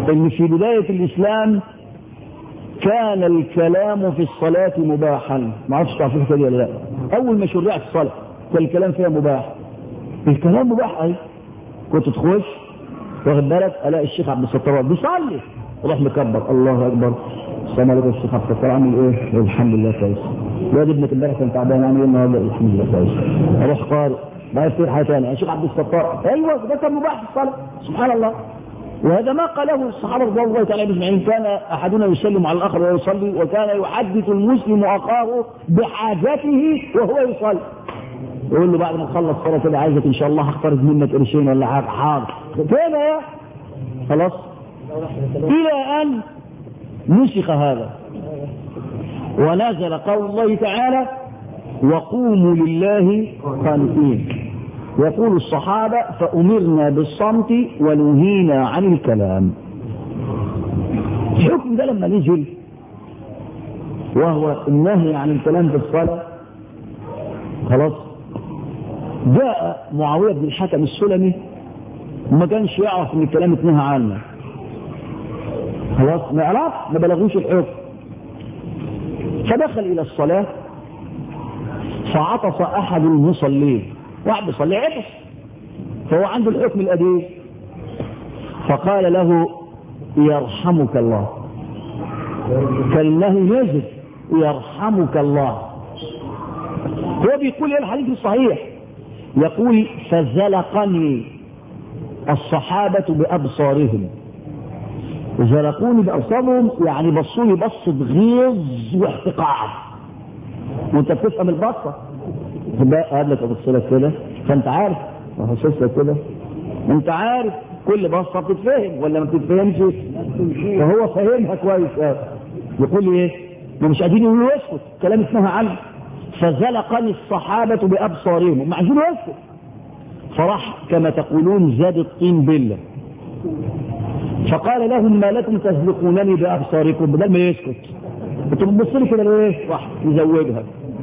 ان في بداية الاسلام كان الكلام في الصلاة مباحا. ما اعرفش تعرفوا كده ولا لا؟ اول ما شرعت الصلاة كان الكلام فيها مباح. الكلام مباح اي كنت تخش واخد بالك الاقي الشيخ عبد الستار بيصلي اروح مكبر الله اكبر السلام عليكم الشيخ عبد الستار عامل ايه؟ الحمد لله كويس. الواد ابنك امبارح كان تعبان عامل ايه النهارده؟ الحمد لله كويس. اروح قارئ بقى يصير حاجه ثانيه الشيخ عبد الستار ايوه ده كان مباح في الصلاه سبحان الله. وهذا ما قاله الصحابه رضي الله تعالى عنهم. كان احدنا يسلم على الاخر وهو يصلي وكان يحدث المسلم اخاه بحاجته وهو يصلي. يقول له بعد ما تخلص صلاه كده عايزك ان شاء الله هقترض منك قرشين ولا حاجه حاضر كده يا خلاص. الى ان نسخ هذا ونزل قول الله تعالى وقوموا لله قانتين. يقول الصحابة فأمرنا بالصمت ونهينا عن الكلام. الحكم ده لما نزل وهو النهي عن الكلام في الصلاة خلاص جاء معاوية بن الحكم السلمي ما كانش يعرف ان الكلام اتنهى عنه خلاص ما بلغوش الحكم فدخل الى الصلاة فعطس احد المصلين واحد بيصلي عطس فهو عنده الحكم القديم فقال له يرحمك الله. كالنهي نزل يرحمك الله. هو بيقول ايه الحديث الصحيح يقول فزلقني الصحابة بأبصارهم. زلقوني بأبصارهم يعني بصوني بصة غيظ واحتقار. وانت بتفهم البصة قابلك ابص لك كده فانت عارف احسس لك كده انت عارف كل بصة بتتفهم ولا ما بتتفهمش فهو فاهمها كويس. يقول ايه ما مش قادرين يقولوا اسكت كلام اسمها عنه. فزلقني الصحابة بأبصارهم هم عايزين يسكت فراح كما تقولون زاد الطين بلة فقال لهم ما لكم تزلقونني بأبصاركم بدل ما يسكت انتوا بتبصوا كده ليه؟ راح يزودها.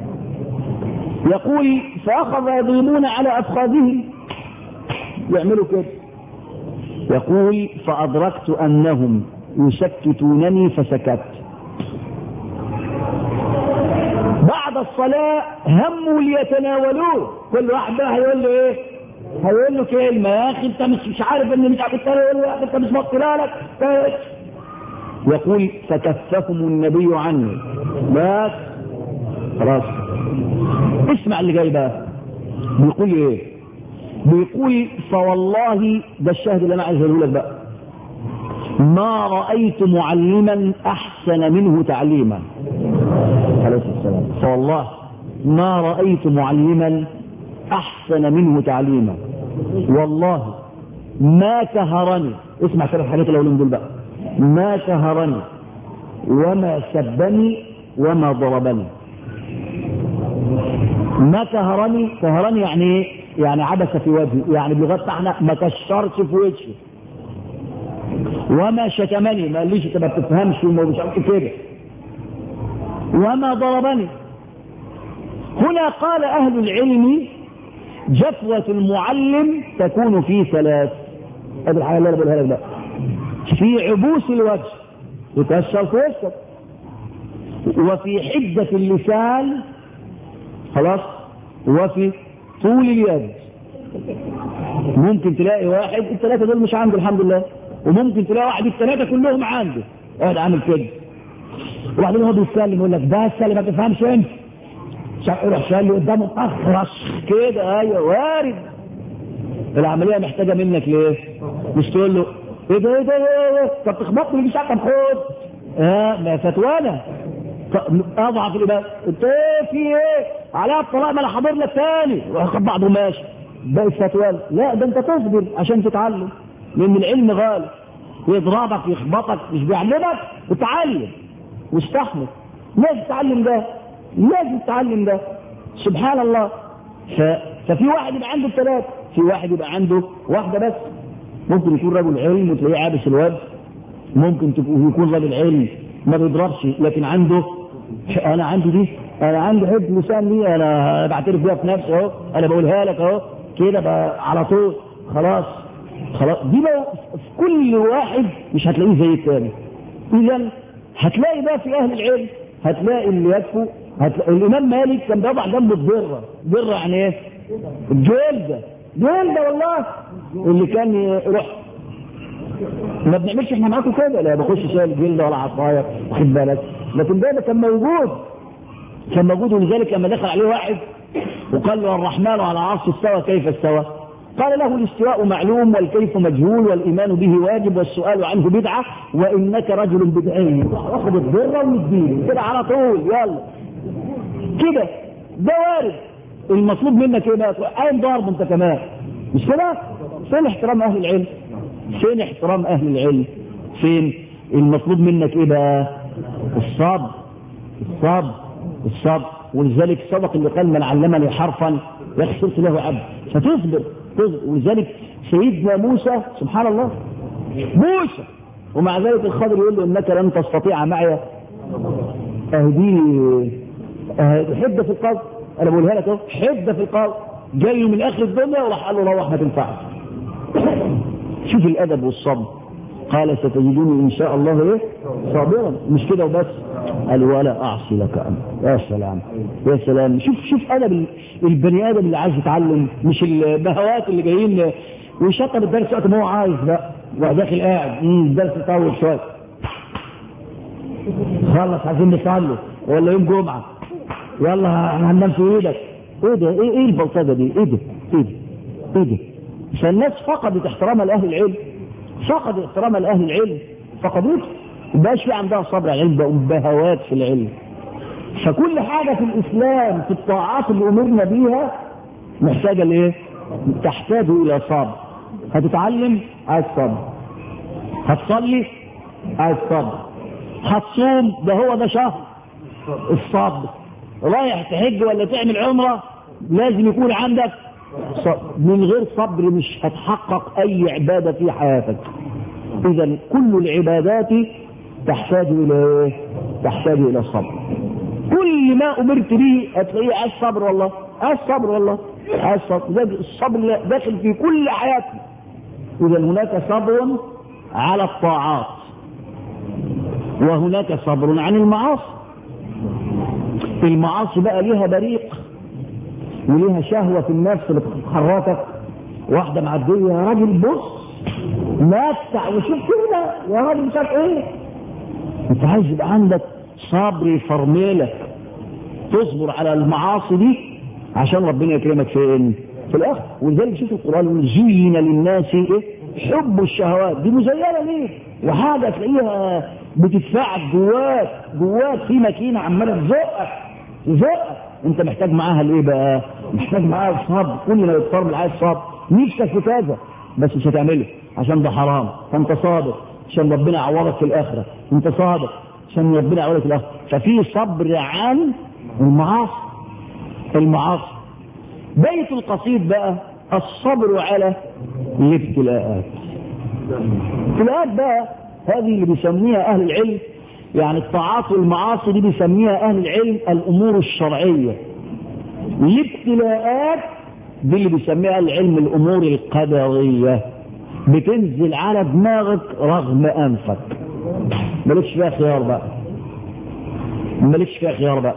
يقول فأخذ يضربون على أفخاذهم يعملوا كده. يقول فأدركت أنهم يسكتونني فسكت. بعد الصلاة هموا ليتناولوه كل واحد بقى هيقول له ايه؟ هيقول له كلمة يا أخي أنت مش عارف إن مش عارف يقول له أنت مش مقتلالك. يقول فكفهم النبي عني بس خلاص. اسمع اللي جاي بقى بيقول ايه؟ بيقول فوالله ده الشاهد اللي انا عايز اقوله لك بقى ما رأيت معلما احسن منه تعليما عليه السلام. فوالله ما رأيت معلما احسن منه تعليما والله ما كهرني. اسمع كده الحاجات الاولين دول بقى ما كهرني وما سبني وما ضربني. ما كهرني يعني ايه؟ يعني عبس في وجهي يعني بلغتنا احنا ما كشرش في وجهي. وما شتمني ما قاليش انت ما بتفهمش ومش عارف كده. وما ضربني. هنا قال اهل العلم جفوة المعلم تكون في ثلاث. هذه الحاجه اللي انا بقولها لك بقى في عبوس الوجه يكسر في وجهك وفي حدة اللسان خلاص وفي طول اليد. ممكن تلاقي واحد الثلاثة دول مش عنده الحمد لله وممكن تلاقي واحد الثلاثة كلهم عنده واحد عامل كده وبعدين هو بيتكلم يقول لك بس اللي ما تفهمش انت يروح شايل قدامه اخرس كده. ايوه وارد. العملية محتاجة منك ليه؟ مش تقول له ايه ده طب تخبطني مش عارف خد ما فتوانا اضعف الاباء انت ايه في ايه على الطلاق ما انا حاضر لك تاني واخد بعضه ماشي باقي فتوانا. لا ده انت تصبر عشان تتعلم لان العلم غالي. يضربك يخبطك مش بيعلمك وتعلم واستحمل. لازم تتعلم ده لازم تتعلم ده سبحان الله. ففي واحد يبقى عنده الثلاث في واحد يبقى عنده واحدة بس. ممكن يكون رجل علم وتلاقيه عابس الوجه. ممكن يكون رجل علم ما بيضربش لكن عنده انا عندي دي انا عندي حب لسان دي انا بعترف بيها في نفسي اهو انا بقولها لك اهو كده على طول خلاص. خلاص دي بقى في كل واحد مش هتلاقيه زي الثاني. اذا هتلاقي بقى في اهل العلم، هتلاقي اللي يكفوا، الامام مالك كان بيضع جنبه الضره. ضره يعني ايه؟ الجلده. جلده والله اللي كان يروح ما بنعملش احنا معاكم كده، لا بخش شايل جلده ولا عصايه واخد بالك، لكن ده كان موجود، كان موجود. ولذلك لما دخل عليه واحد وقال له الرحمن على العرش استوى كيف استوى؟ قال له الاستواء معلوم والكيف مجهول والإيمان به واجب والسؤال عنه بدعة وإنك رجل بدعي. واخد الضرة ومديني كده على طول، يلا كده ده وارد. المطلوب منك ايه بقى؟ قايم ضارب انت كمان، مش كده؟ فين احترام اهل العلم؟ فين احترام اهل العلم؟ فين؟ المطلوب منك ايه بقى؟ الصبر. الصبر الصبر. ولذلك صدق اللي قال من علمني حرفا يخسرت له عبد، فتصبر. ولذلك سيدنا موسى سبحان الله موسى، ومع ذلك الخضر يقول له انك لن تستطيع معي اهديني حده في القول. انا بقولها لك اهو، حده في القول. جاي من اخر الدنيا وراح قال له روح ما تنفعش. شوف الادب والصبر. قال ستجدوني ان شاء الله ايه صابرا. مش كده وبس، قال ولا اعصي لك امر. يا سلام يا سلام. شوف ادب البني ادم اللي عايز يتعلم، مش البهوات اللي جايين ويشطب الدرس وقت ما هو عايز بقى وداخل قاعد الدرس طول شويه خلص عايزين نصلي ولا يوم جمعه يلا هننام في ايدك. ايه ده؟ ايه البلطجه دي؟ ايه ده؟ ايه ده؟ ايه ده؟ فالناس فقدت احترامها لاهل العلم، فقدت احترامها لاهل العلم، فقدوه. مبقاش في عندها صبر على العلم، بقوا بهوات في العلم. فكل حاجه في الاسلام في الطاعات اللي امرنا بيها محتاجه لايه؟ تحتاج الى صبر. هتتعلم عايز صبر، هتصلي عايز صبر، هتصوم ده هو ده شهر الصبر، رايح تحج ولا تعمل عمره لازم يكون عندك صبر. من غير صبر مش هتحقق اي عباده في حياتك. اذا كل العبادات تحتاج الى تحتاج الى صبر. كل ما امرت به هتلاقيه عايز صبر والله، عايز صبر والله، عايز صبر. الصبر داخل في كل حياتنا. اذا هناك صبر على الطاعات وهناك صبر عن المعاصي. المعاصي بقى ليها بريق وليها شهوه في النفس اللي بتحركك. واحده معديه يا راجل بص نفتح وشوف كده يا راجل مش عارف ايه. انت عايز يبقى عندك صبر يفرملك، تصبر على المعاصي دي عشان ربنا يكرمك فين؟ في الاخر. ولذلك شوف القران يقول زين للناس ايه؟ حب الشهوات. دي مزينه ليه؟ وحاجه تلاقيها بتدفعك جواك في ماكينه عماله تزقك. انت محتاج معاها الايه بقى؟ محتاج معاها الصبر. كل ما يتفرمل عايز صبر. نفسك في كذا بس مش هتعمله عشان ده حرام، فانت صابر عشان ربنا يعوضك في الاخره. انت صابر عشان ربنا يعوضك في الاخره. ففي صبر عن المعاصي. بيت القصيد بقى الصبر على الابتلاءات. الابتلاءات بقى هذه اللي بيسميها اهل العلم، يعني الطاعات والمعاصي دي بيسميها اهل العلم الامور الشرعيه. الابتلاءات دي اللي بيسميها العلم الامور القدريه، بتنزل على دماغك رغم انفك، مالكش فيها خيار بقى، مالكش فيها خيار بقى.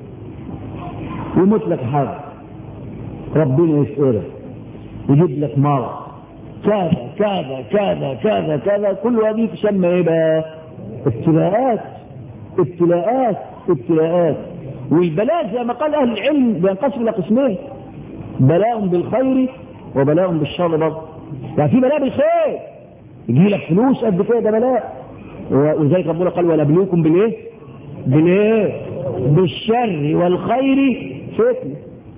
يموت لك حاجه ربنا يسألك، يجيب لك مرض كذا كذا كذا كذا كذا. كل هذه تسمى ايه بقى؟ ابتلاءات ابتلاءات ابتلاءات. والبلاء زي ما قال اهل العلم بينقسم الى قسمين: بلاء بالخير وبلاء بالشر. برضه يعني في بلاء بالخير يجي لك فلوس قد كده، ده بلاء. وذلك ربنا قال ونبلوكم بالايه؟ بالشر والخير فتنه.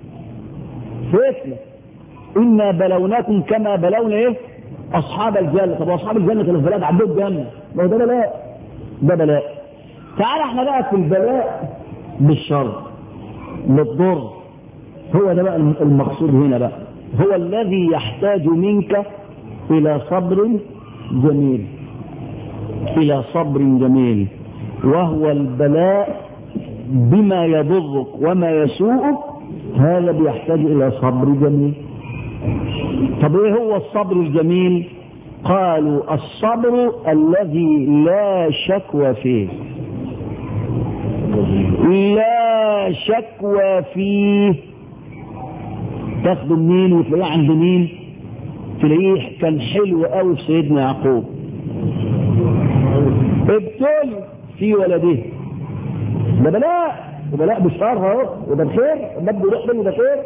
إنا بلوناكم كما بلونا ايه؟ اصحاب الجنه. طب اصحاب الجنه كانوا في بلاد عندهم جنه، ما هو ده بلاء، ده بلاء. تعال احنا بقى في البلاء بالشر بالضر. هو ده بقى المقصود هنا بقى، هو الذي يحتاج منك الى صبر جميل، الى صبر جميل، وهو البلاء بما يضرك وما يسوءك. هذا بيحتاج الى صبر جميل. طب ايه هو الصبر الجميل؟ قالوا الصبر الذي لا شكوى فيه، لا شكوى فيه. تاخده منين وتلاقيه عند مين؟ تلاقيه كان حلو قوي في سيدنا يعقوب، ابتلي في ولده، ده بلاء وبلاء بالشر اهو، وده بخير، ده بيروح منه ده خير،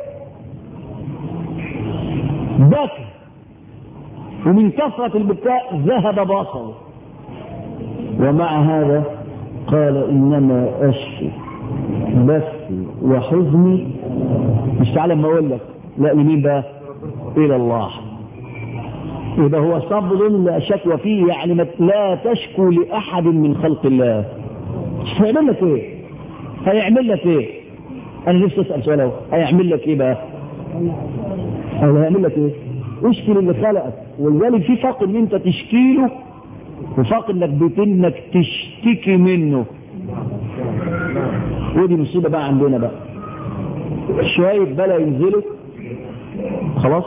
بكى ومن كثرة البكاء ذهب بصره، ومع هذا قال إنما أشكي بثي وحزني، مش تعالى ما أقول لك، لا لمين بقى؟ إلى الله. يبقى هو صبر لا شكوى فيه، يعني لا تشكو لأحد من خلق الله. هيعمل لك إيه؟ هيعمل لك إيه؟ أنا نفسي أسأل سؤال أهو، هيعمل لك إيه بقى؟ هيعمل لك إيه؟ اشكي اللي خلقك، ولذلك في فرق ان انت تشكي له وفرق انك تشتكي منه. ودي مصيبه بقى عندنا بقى، شويه بلا ينزلوا خلاص.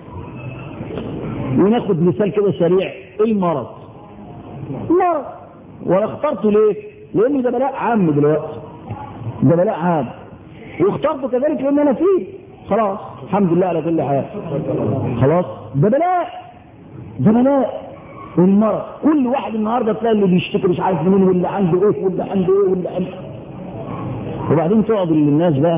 وناخد مثال كده سريع، المرض. مرض، وانا اخترته ليه؟ لان ده بلاء عام دلوقتي، ده بلاء عام، واخترته كذلك لان انا فيه خلاص، الحمد لله على كل حال. خلاص ده بلاء، ده بلاء المرض. كل واحد النهارده تلاقي اللي بيشتكي مش عارف منين، واللي عنده ايه واللي عنده ايه واللي عنده. وبعدين تقعد للناس بقى،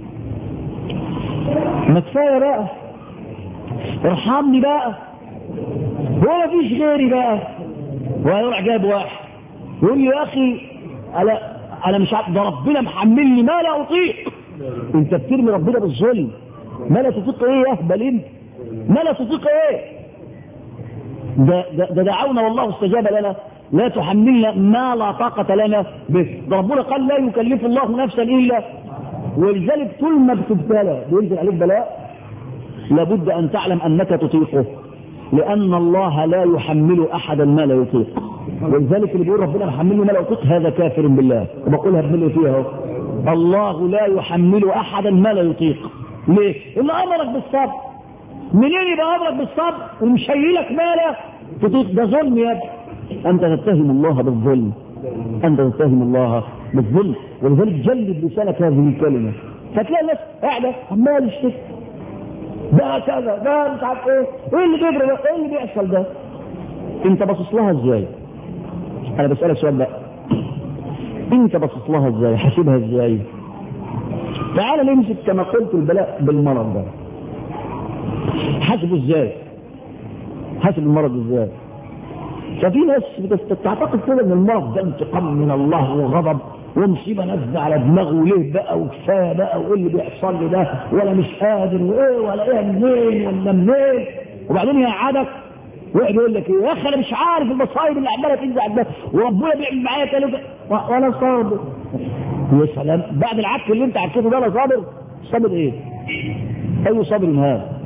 ما كفايه بقى، ارحمني بقى، هو ما فيش غيري بقى. ويروح جايب واحد يقول لي يا اخي انا مش عارف، ده ربنا محملني ما لا اطيق. انت بترمي ربنا بالظلم، ما لا تطيق ايه يا اهبل انت؟ ما لا تطيق ايه؟ ده دعونا والله استجاب لنا، لا تحملنا ما لا طاقة لنا به. ده ربنا قال لا يكلف الله نفسا الا، ولذلك طول ما بتبتلى بينزل عليك بلاء لابد ان تعلم انك تطيقه، لان الله لا يحمل احدا ما لا يطيق. ولذلك اللي بيقول ربنا محمله ما لا يطيق هذا كافر بالله، وبقولها بملء فيها. الله لا يحمل احدا ما لا يطيق. ليه؟ اللي امرك بالصبر. منين يبقى امرك بالصبر ومش شايلك ما لا تطيق؟ ده ظلم يا ابني. انت تتهم الله بالظلم، انت تتهم الله بالظلم. ولذلك جلد لسانك هذه الكلمه، فتلاقي الناس قاعده عمال يشتكي، ده كذا، ده مش عارف ايه، ايه اللي بيجري ده، ايه اللي بيحصل ده؟ انت باصص لها ازاي؟ انا بسالك سؤال بقى، انت باصص لها ازاي؟ حاسبها ازاي؟ تعال نمسك كما قلت البلاء بالمرض ده، حاسبه ازاي؟ حاسب المرض ازاي؟ ففي ناس بتعتقد كده ان المرض ده انتقام من الله وغضب ومصيبه نازله على دماغه، وليه بقى وكفايه بقى، وايه اللي بيحصل لي ده، ولا مش قادر، وايه ولا ايه منين ولا منين. وبعدين يقعدك ويقعد يقول لك ايه يا اخي، انا مش عارف المصايب اللي عماله تنزل على الناس، وربنا بيعمل معايا كده وانا صابر. يا سلام، بعد العك اللي انت عكيته ده انا صابر؟ صابر ايه؟ اي صابر هذا؟